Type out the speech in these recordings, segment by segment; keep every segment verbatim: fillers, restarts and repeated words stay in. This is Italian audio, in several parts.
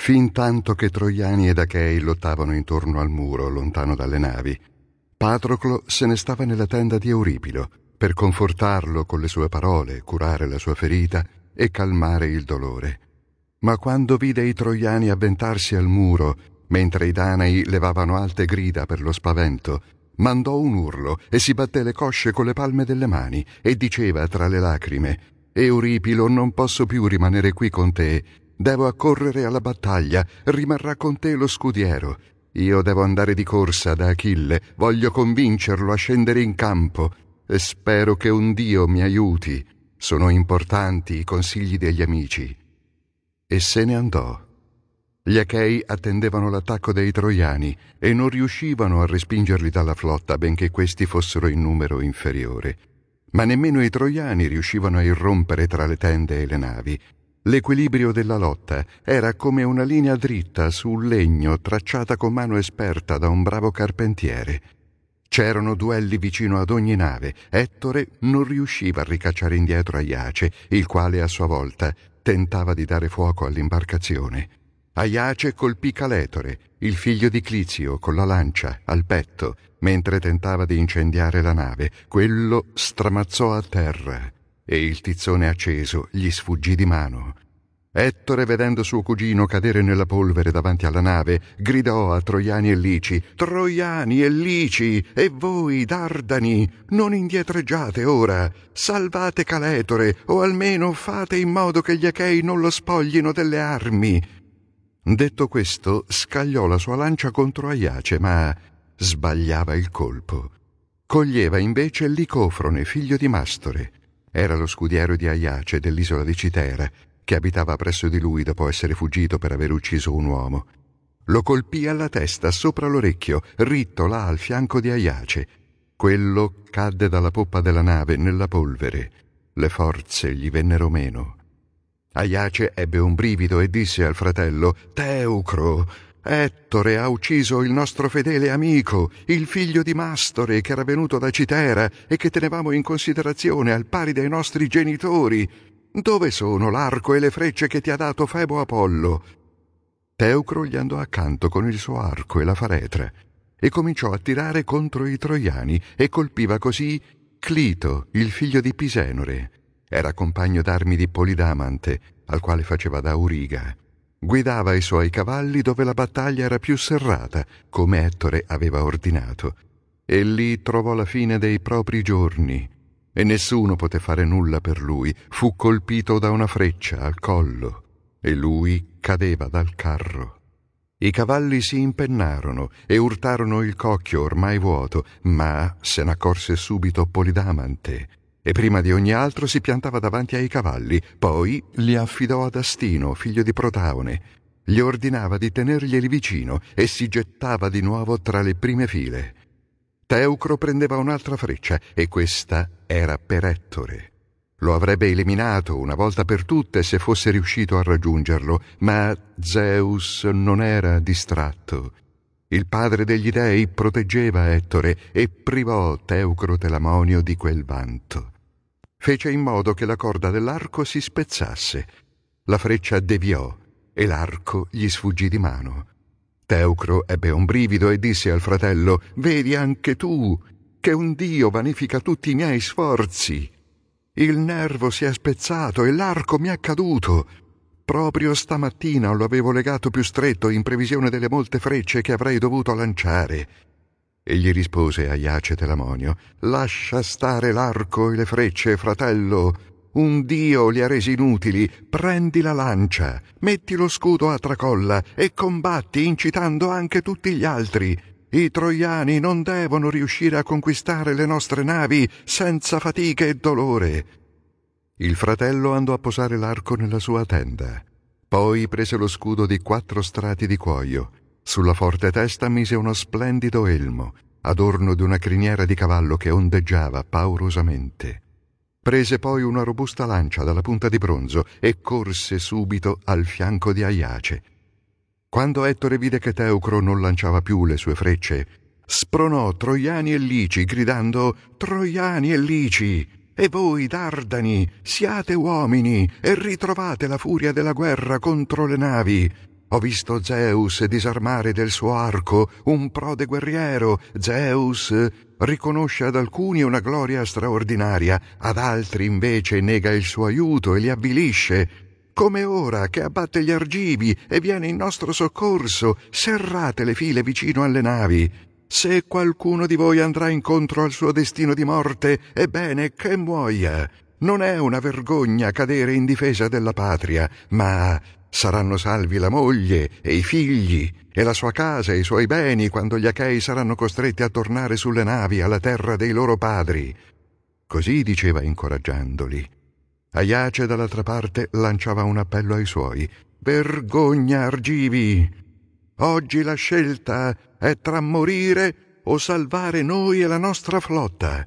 fin tanto che Troiani ed Achei lottavano intorno al muro, lontano dalle navi. Patroclo se ne stava nella tenda di Euripilo, per confortarlo con le sue parole, curare la sua ferita e calmare il dolore. Ma quando vide i troiani avventarsi al muro, mentre i danai levavano alte grida per lo spavento, mandò un urlo e si batté le cosce con le palme delle mani e diceva tra le lacrime: «Euripilo, non posso più rimanere qui con te. Devo accorrere alla battaglia, rimarrà con te lo scudiero. Io devo andare di corsa da Achille, voglio convincerlo a scendere in campo e spero che un Dio mi aiuti. Sono importanti i consigli degli amici». E se ne andò. Gli Achei attendevano l'attacco dei troiani e non riuscivano a respingerli dalla flotta, benché questi fossero in numero inferiore. Ma nemmeno i troiani riuscivano a irrompere tra le tende e le navi. L'equilibrio della lotta era come una linea dritta su un legno tracciata con mano esperta da un bravo carpentiere. C'erano duelli vicino ad ogni nave. Ettore non riusciva a ricacciare indietro Aiace, il quale a sua volta tentava di dare fuoco all'imbarcazione. Aiace colpì Caletore, il figlio di Clizio, con la lancia al petto, mentre tentava di incendiare la nave. Quello stramazzò a terra e il tizzone acceso gli sfuggì di mano. Ettore, vedendo suo cugino cadere nella polvere davanti alla nave, gridò a Troiani e Lici: «Troiani e Lici, e voi, Dardani, non indietreggiate ora! Salvate Caletore, o almeno fate in modo che gli Achei non lo spoglino delle armi!» Detto questo, scagliò la sua lancia contro Aiace, ma sbagliava il colpo. Coglieva invece Licofrone, figlio di Mastore. Era lo scudiero di Aiace dell'isola di Citera, che abitava presso di lui dopo essere fuggito per aver ucciso un uomo. Lo colpì alla testa, sopra l'orecchio, ritto là al fianco di Aiace. Quello cadde dalla poppa della nave nella polvere. Le forze gli vennero meno. Aiace ebbe un brivido e disse al fratello: «Teucro, Ettore ha ucciso il nostro fedele amico, il figlio di Mastore, che era venuto da Citera e che tenevamo in considerazione al pari dei nostri genitori. Dove sono l'arco e le frecce che ti ha dato Febo Apollo?» Teucro gli andò accanto con il suo arco e la faretra e cominciò a tirare contro i troiani e colpiva così Clito, il figlio di Pisenore. Era compagno d'armi di Polidamante, al quale faceva da auriga. Guidava i suoi cavalli dove la battaglia era più serrata, come Ettore aveva ordinato. E lì trovò la fine dei propri giorni. E nessuno poté fare nulla per lui. Fu colpito da una freccia al collo e lui cadeva dal carro. I cavalli si impennarono e urtarono il cocchio ormai vuoto, ma se n'accorse subito Polidamante e prima di ogni altro si piantava davanti ai cavalli. Poi li affidò ad Astino, figlio di Protaone. Gli ordinava di tenerglieli vicino e si gettava di nuovo tra le prime file. Teucro prendeva un'altra freccia e questa era per Ettore. Lo avrebbe eliminato una volta per tutte se fosse riuscito a raggiungerlo, ma Zeus non era distratto. Il padre degli dei proteggeva Ettore e privò Teucro Telamonio di quel vanto. Fece in modo che la corda dell'arco si spezzasse. La freccia deviò e l'arco gli sfuggì di mano. Teucro ebbe un brivido e disse al fratello: «Vedi anche tu che un dio vanifica tutti i miei sforzi. Il nervo si è spezzato e l'arco mi è caduto. Proprio stamattina lo avevo legato più stretto in previsione delle molte frecce che avrei dovuto lanciare». E gli rispose Aiace Telamonio: «Lascia stare l'arco e le frecce, fratello. Un dio li ha resi inutili. Prendi la lancia, metti lo scudo a tracolla e combatti incitando anche tutti gli altri. I troiani non devono riuscire a conquistare le nostre navi senza fatica e dolore». Il fratello andò a posare l'arco nella sua tenda. Poi prese lo scudo di quattro strati di cuoio. Sulla forte testa mise uno splendido elmo, adorno di una criniera di cavallo che ondeggiava paurosamente. Prese poi una robusta lancia dalla punta di bronzo e corse subito al fianco di Aiace. Quando Ettore vide che Teucro non lanciava più le sue frecce, spronò Troiani e Lici, gridando: «Troiani e Lici, e voi, Dardani, siate uomini e ritrovate la furia della guerra contro le navi. Ho visto Zeus disarmare del suo arco un prode guerriero. Zeus riconosce ad alcuni una gloria straordinaria, ad altri invece nega il suo aiuto e li avvilisce. Come ora che abbatte gli argivi e viene in nostro soccorso, serrate le file vicino alle navi. Se qualcuno di voi andrà incontro al suo destino di morte, ebbene che muoia. Non è una vergogna cadere in difesa della patria, ma saranno salvi la moglie e i figli e la sua casa e i suoi beni quando gli Achei saranno costretti a tornare sulle navi alla terra dei loro padri. Così diceva incoraggiandoli. Aiace dall'altra parte lanciava un appello ai suoi. Vergogna, argivi! Oggi la scelta è tra morire o salvare noi e la nostra flotta.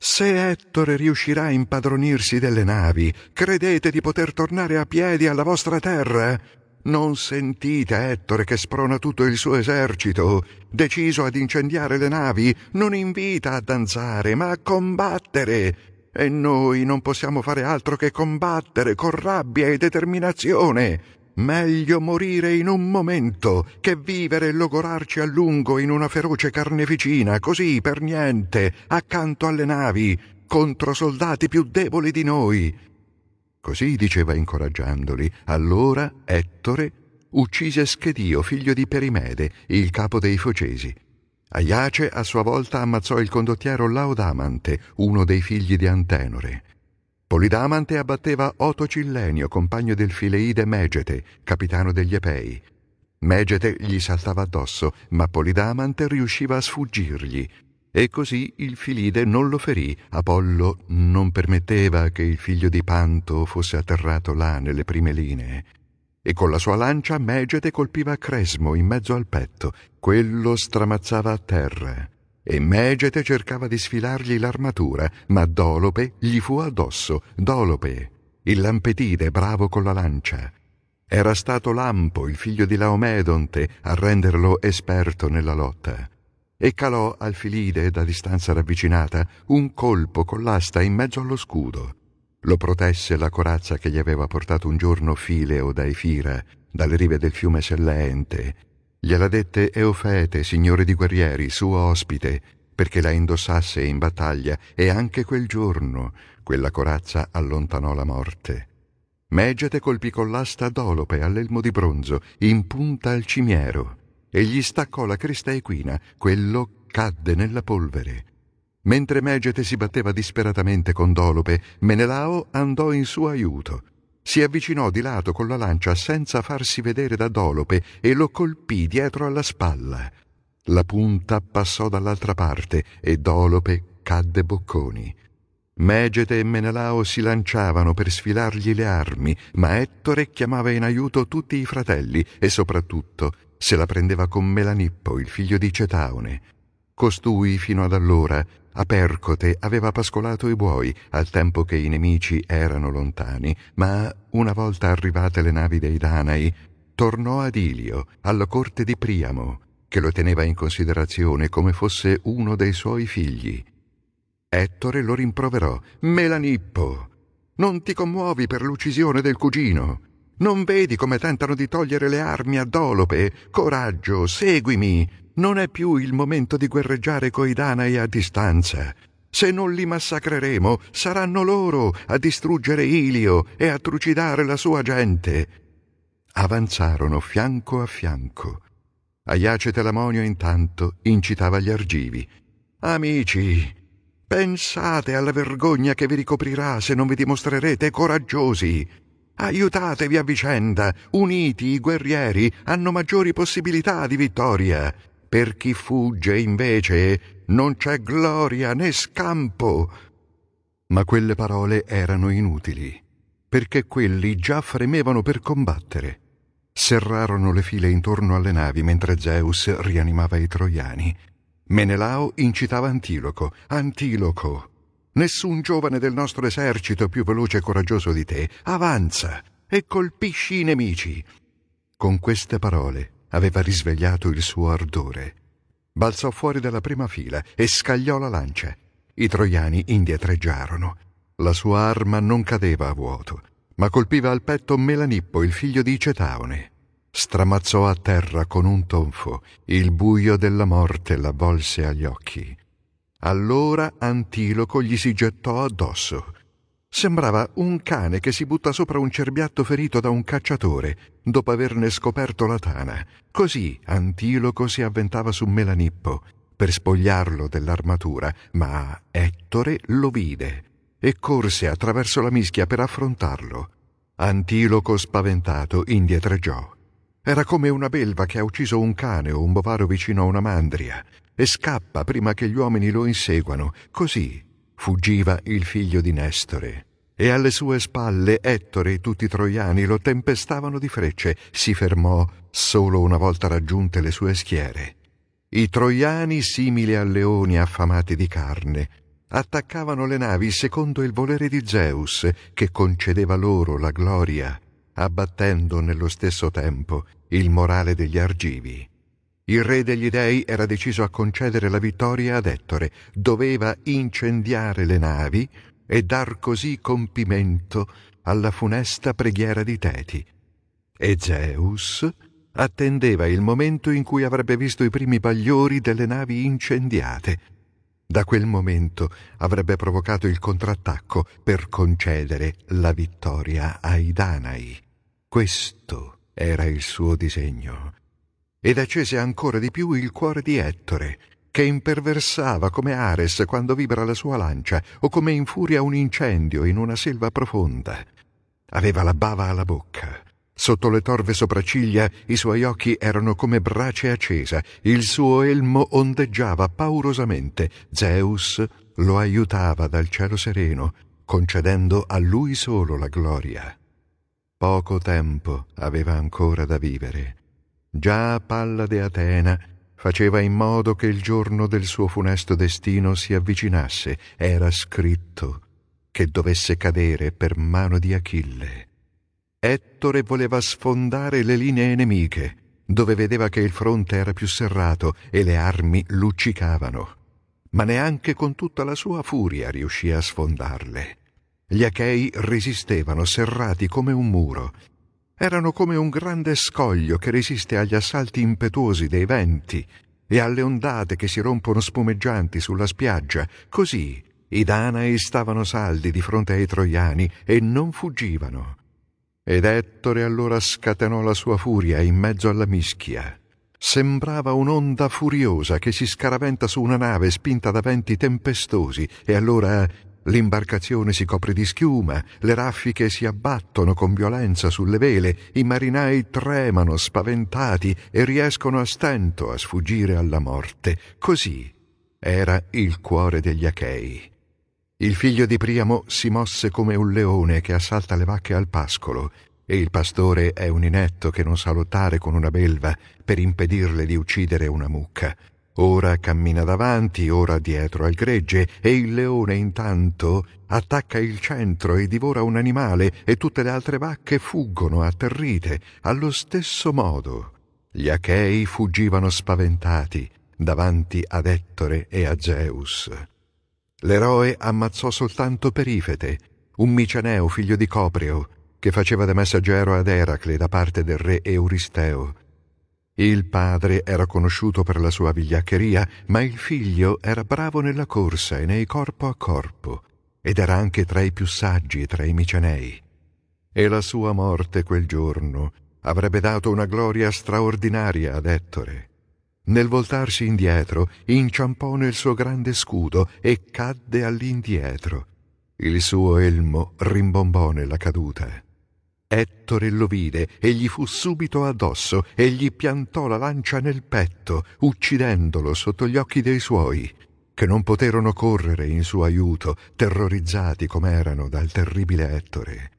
Se Ettore riuscirà a impadronirsi delle navi, credete di poter tornare a piedi alla vostra terra? Non sentite Ettore che sprona tutto il suo esercito, deciso ad incendiare le navi, non invita a danzare, ma a combattere. E noi non possiamo fare altro che combattere con rabbia e determinazione. Meglio morire in un momento che vivere e logorarci a lungo in una feroce carneficina, così per niente, accanto alle navi, contro soldati più deboli di noi. Così diceva incoraggiandoli. Allora Ettore uccise Schedio, figlio di Perimede, il capo dei Focesi. Aiace a sua volta ammazzò il condottiero Laodamante, uno dei figli di Antenore. Polidamante abbatteva Oto Cillenio, compagno del Fileide Megete, capitano degli Epei. Megete gli saltava addosso, ma Polidamante riusciva a sfuggirgli. E così il Filide non lo ferì. Apollo non permetteva che il figlio di Panto fosse atterrato là nelle prime linee. E con la sua lancia Megete colpiva Cresmo in mezzo al petto. Quello stramazzava a terra. E Megete cercava di sfilargli l'armatura, ma Dolope gli fu addosso. Dolope, il Lampetide, bravo con la lancia. Era stato Lampo, il figlio di Laomedonte, a renderlo esperto nella lotta. E calò al Filide, da distanza ravvicinata, un colpo con l'asta in mezzo allo scudo. Lo protesse la corazza che gli aveva portato un giorno Fileo da Efira, dalle rive del fiume Selleente. Gliela dette Eufete, signore di guerrieri, suo ospite, perché la indossasse in battaglia, e anche quel giorno quella corazza allontanò la morte. Megete colpì con l'asta Dolope all'elmo di bronzo, in punta al cimiero, e gli staccò la cresta equina. Quello cadde nella polvere. Mentre Megete si batteva disperatamente con Dolope, Menelao andò in suo aiuto. Si avvicinò di lato con la lancia senza farsi vedere da Dolope e lo colpì dietro alla spalla. La punta passò dall'altra parte e Dolope cadde bocconi. Megete e Menelao si lanciavano per sfilargli le armi, ma Ettore chiamava in aiuto tutti i fratelli e soprattutto se la prendeva con Melanippo, il figlio di Cetaone. Costui, fino ad allora, a Percote aveva pascolato i buoi, al tempo che i nemici erano lontani, ma una volta arrivate le navi dei Danai, tornò ad Ilio, alla corte di Priamo, che lo teneva in considerazione come fosse uno dei suoi figli. Ettore lo rimproverò. Melanippo, non ti commuovi per l'uccisione del cugino? Non vedi come tentano di togliere le armi a Dolope? Coraggio, seguimi! Non è più il momento di guerreggiare coi Danai a distanza. Se non li massacreremo, saranno loro a distruggere Ilio e a trucidare la sua gente. Avanzarono fianco a fianco. Aiace Telamonio intanto incitava gli argivi. Amici, pensate alla vergogna che vi ricoprirà se non vi dimostrerete coraggiosi. Aiutatevi a vicenda, uniti i guerrieri hanno maggiori possibilità di vittoria. Per chi fugge, invece, non c'è gloria né scampo. Ma quelle parole erano inutili, perché quelli già fremevano per combattere. Serrarono le file intorno alle navi mentre Zeus rianimava i troiani. Menelao incitava Antiloco. Antiloco, nessun giovane del nostro esercito è più veloce e coraggioso di te. Avanza e colpisci i nemici. Con queste parole aveva risvegliato il suo ardore. Balzò fuori dalla prima fila e scagliò la lancia. I troiani indietreggiarono. La sua arma non cadeva a vuoto, ma colpiva al petto Melanippo, il figlio di Cetaone. Stramazzò a terra con un tonfo, il buio della morte l'avvolse agli occhi. Allora Antiloco gli si gettò addosso. Sembrava un cane che si butta sopra un cerbiatto ferito da un cacciatore, dopo averne scoperto la tana. Così Antiloco si avventava su Melanippo per spogliarlo dell'armatura, ma Ettore lo vide e corse attraverso la mischia per affrontarlo. Antiloco, spaventato, indietreggiò. Era come una belva che ha ucciso un cane o un bovaro vicino a una mandria e scappa prima che gli uomini lo inseguano. Così fuggiva il figlio di Nestore, e alle sue spalle Ettore e tutti i troiani lo tempestavano di frecce. Si fermò solo una volta raggiunte le sue schiere. I troiani, simili a leoni affamati di carne, attaccavano le navi secondo il volere di Zeus, che concedeva loro la gloria, abbattendo nello stesso tempo il morale degli argivi. Il re degli dei era deciso a concedere la vittoria ad Ettore, doveva incendiare le navi e dar così compimento alla funesta preghiera di Teti. E Zeus attendeva il momento in cui avrebbe visto i primi bagliori delle navi incendiate. Da quel momento avrebbe provocato il contrattacco per concedere la vittoria ai Danai. Questo era il suo disegno. Ed accese ancora di più il cuore di Ettore, che imperversava come Ares quando vibra la sua lancia o come infuria un incendio in una selva profonda. Aveva la bava alla bocca. Sotto le torve sopracciglia i suoi occhi erano come brace accesa, il suo elmo ondeggiava paurosamente. Zeus lo aiutava dal cielo sereno, concedendo a lui solo la gloria. Poco tempo aveva ancora da vivere. Già Pallade Atena faceva in modo che il giorno del suo funesto destino si avvicinasse. Era scritto che dovesse cadere per mano di Achille. Ettore voleva sfondare le linee nemiche, dove vedeva che il fronte era più serrato e le armi luccicavano, ma neanche con tutta la sua furia riuscì a sfondarle. Gli Achei resistevano, serrati come un muro. Erano come un grande scoglio che resiste agli assalti impetuosi dei venti e alle ondate che si rompono spumeggianti sulla spiaggia. Così i Danai stavano saldi di fronte ai Troiani e non fuggivano. Ed Ettore allora scatenò la sua furia in mezzo alla mischia. Sembrava un'onda furiosa che si scaraventa su una nave spinta da venti tempestosi, e allora l'imbarcazione si copre di schiuma, le raffiche si abbattono con violenza sulle vele, i marinai tremano spaventati e riescono a stento a sfuggire alla morte. Così era il cuore degli Achei. Il figlio di Priamo si mosse come un leone che assalta le vacche al pascolo, e il pastore è un inetto che non sa lottare con una belva per impedirle di uccidere una mucca. Ora cammina davanti, ora dietro al gregge, e il leone intanto attacca il centro e divora un animale, e tutte le altre vacche fuggono atterrite. Allo stesso modo gli Achei fuggivano spaventati davanti ad Ettore e a Zeus. L'eroe ammazzò soltanto Perifete, un miceneo figlio di Copreo, che faceva da messaggero ad Eracle da parte del re Euristeo. Il padre era conosciuto per la sua vigliaccheria, ma il figlio era bravo nella corsa e nei corpo a corpo, ed era anche tra i più saggi tra i micenei. E la sua morte quel giorno avrebbe dato una gloria straordinaria ad Ettore. Nel voltarsi indietro, inciampò nel suo grande scudo e cadde all'indietro. Il suo elmo rimbombò nella caduta. Ettore lo vide e gli fu subito addosso e gli piantò la lancia nel petto, uccidendolo sotto gli occhi dei suoi, che non poterono correre in suo aiuto, terrorizzati com'erano dal terribile Ettore.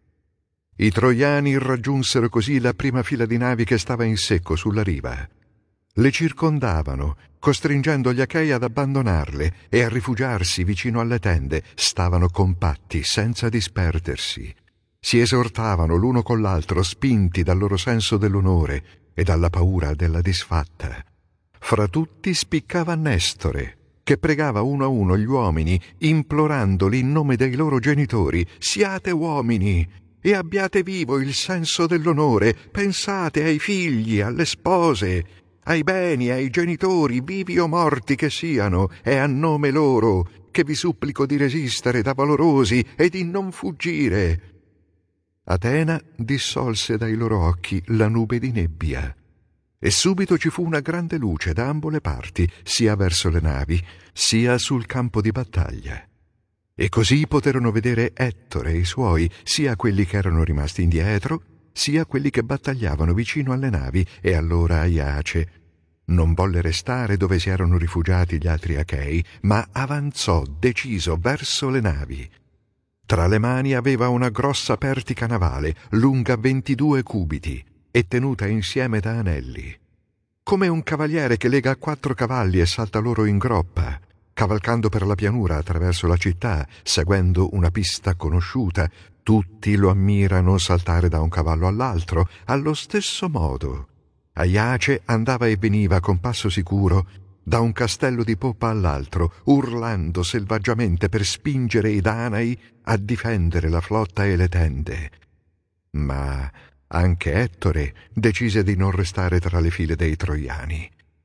I troiani raggiunsero così la prima fila di navi che stava in secco sulla riva. Le circondavano, costringendo gli Achei ad abbandonarle e a rifugiarsi vicino alle tende. Stavano compatti, senza disperdersi. Si esortavano l'uno con l'altro, spinti dal loro senso dell'onore e dalla paura della disfatta. Fra tutti spiccava Nestore, che pregava uno a uno gli uomini, implorandoli in nome dei loro genitori: «Siate uomini! e abbiate vivo il senso dell'onore. Pensate ai figli, alle spose, ai beni, ai genitori, vivi o morti che siano, è a nome loro che vi supplico di resistere da valorosi e di non fuggire. Atena dissolse dai loro occhi la nube di nebbia, e subito ci fu una grande luce da ambo le parti, sia verso le navi, sia sul campo di battaglia. E così poterono vedere Ettore e i suoi, sia quelli che erano rimasti indietro, sia quelli che battagliavano vicino alle navi. E allora Aiace non volle restare dove si erano rifugiati gli altri Achei, ma avanzò deciso verso le navi. Tra le mani aveva una grossa pertica navale, lunga ventidue cubiti, e tenuta insieme da anelli. Come un cavaliere che lega quattro cavalli e salta loro in groppa, cavalcando per la pianura attraverso la città, seguendo una pista conosciuta, tutti lo ammirano saltare da un cavallo all'altro, allo stesso modo. Aiace andava e veniva con passo sicuro da un castello di poppa all'altro, urlando selvaggiamente per spingere i Danai a difendere la flotta e le tende. Ma anche Ettore decise di non restare tra le file dei troiani.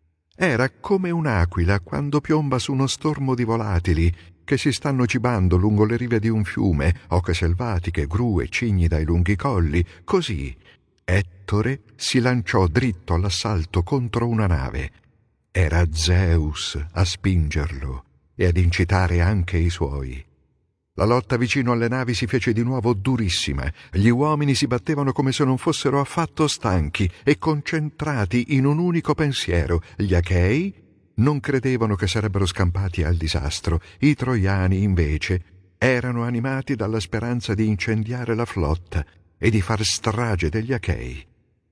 Era come un'aquila quando piomba su uno stormo di volatili che si stanno cibando lungo le rive di un fiume, oche selvatiche, gru e cigni dai lunghi colli. Così Ettore si lanciò dritto all'assalto contro una nave. Era Zeus a spingerlo e ad incitare anche i suoi. La lotta vicino alle navi si fece di nuovo durissima. Gli uomini si battevano come se non fossero affatto stanchi e concentrati in un unico pensiero. Gli Achei non credevano che sarebbero scampati al disastro. I troiani, invece, erano animati dalla speranza di incendiare la flotta e di far strage degli Achei.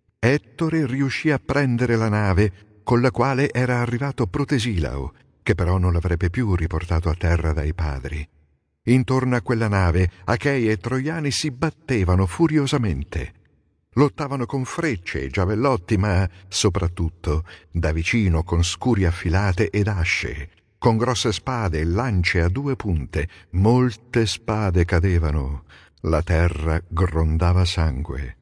Ettore riuscì a prendere la nave con la quale era arrivato Protesilao, che però non l'avrebbe più riportato a terra dai padri. Intorno a quella nave Achei e troiani si battevano furiosamente. Lottavano con frecce e giavellotti, ma soprattutto da vicino con scuri affilate ed asce, con grosse spade e lance a due punte. Molte spade cadevano, la terra grondava sangue.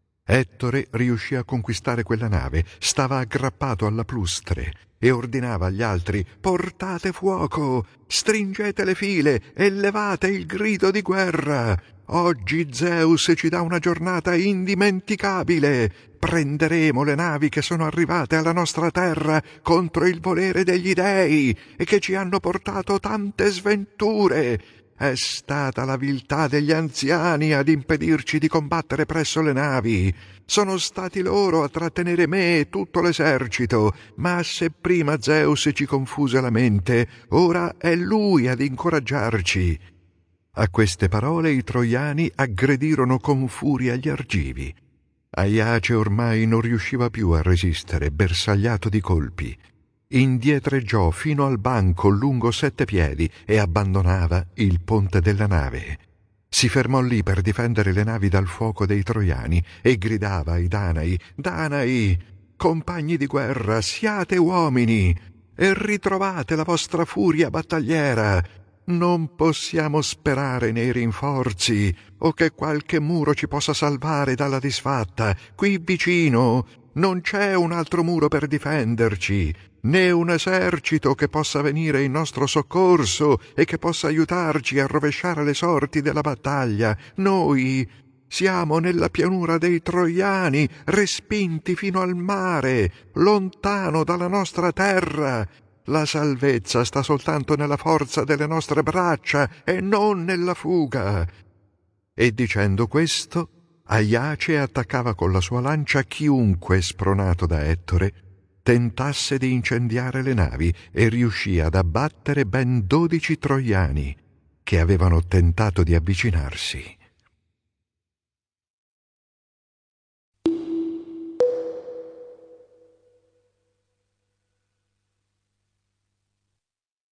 Ettore riuscì a conquistare quella nave, stava aggrappato alla plustre e ordinava agli altri: «Portate fuoco, stringete le file e levate il grido di guerra. Oggi Zeus ci dà una giornata indimenticabile. Prenderemo le navi che sono arrivate alla nostra terra contro il volere degli dei e che ci hanno portato tante sventure. È stata la viltà degli anziani ad impedirci di combattere presso le navi. Sono stati loro a trattenere me e tutto l'esercito, ma se prima Zeus ci confuse la mente, ora è lui ad incoraggiarci». A queste parole i troiani aggredirono con furia gli argivi. Aiace ormai non riusciva più a resistere, bersagliato di colpi. Indietreggiò fino al banco lungo sette piedi e abbandonava il ponte della nave. Si fermò lì per difendere le navi dal fuoco dei troiani e gridava ai Danai: «Danai, compagni di guerra, siate uomini e ritrovate la vostra furia battagliera. Non possiamo sperare nei rinforzi o che qualche muro ci possa salvare dalla disfatta. Qui vicino non c'è un altro muro per difenderci, né un esercito che possa venire in nostro soccorso e che possa aiutarci a rovesciare le sorti della battaglia. Noi siamo nella pianura dei troiani, respinti fino al mare, lontano dalla nostra terra. La salvezza sta soltanto nella forza delle nostre braccia e non nella fuga». E dicendo questo, Aiace attaccava con la sua lancia chiunque, spronato da Ettore, tentasse di incendiare le navi, e riuscì ad abbattere ben dodici troiani che avevano tentato di avvicinarsi.